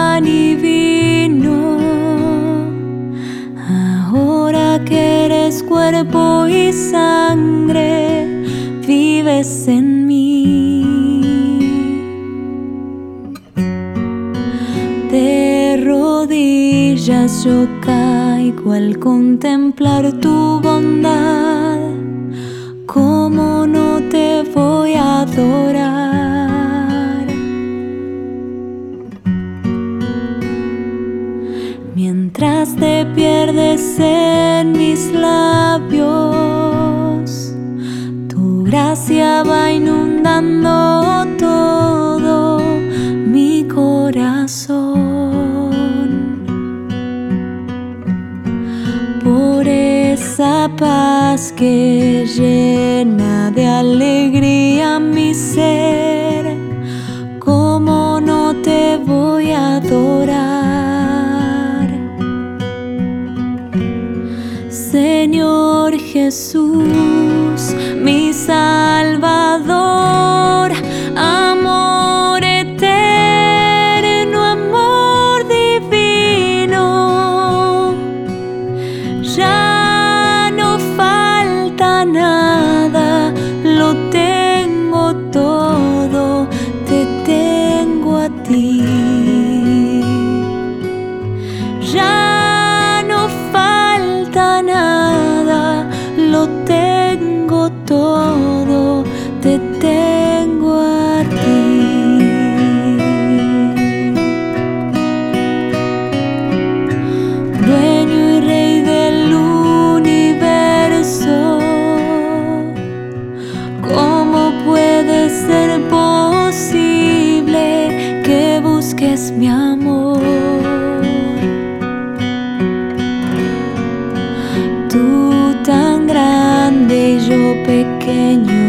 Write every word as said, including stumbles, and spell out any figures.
pan y vino, ahora que eres cuerpo y sangre, vives en mí. De rodillas yo caigo al contemplar tu bondad. ¿Cómo no te voy a adorar? Mientras te pierdes en mis labios, tu gracia va inundando todo mi corazón. Por esa paz que llena de alegría mi ser, ¿cómo no te voy a adorar? Señor Jesús, mi Salvador, amor eterno, amor divino, ya no falta nada, lo tengo todo, te tengo a ti. Ya no falta nada, lo tengo todo, te tengo a ti. Dueño y Rey del universo, ¿cómo puede ser posible que busques mi amor? Tú tan grande y yo pequeño,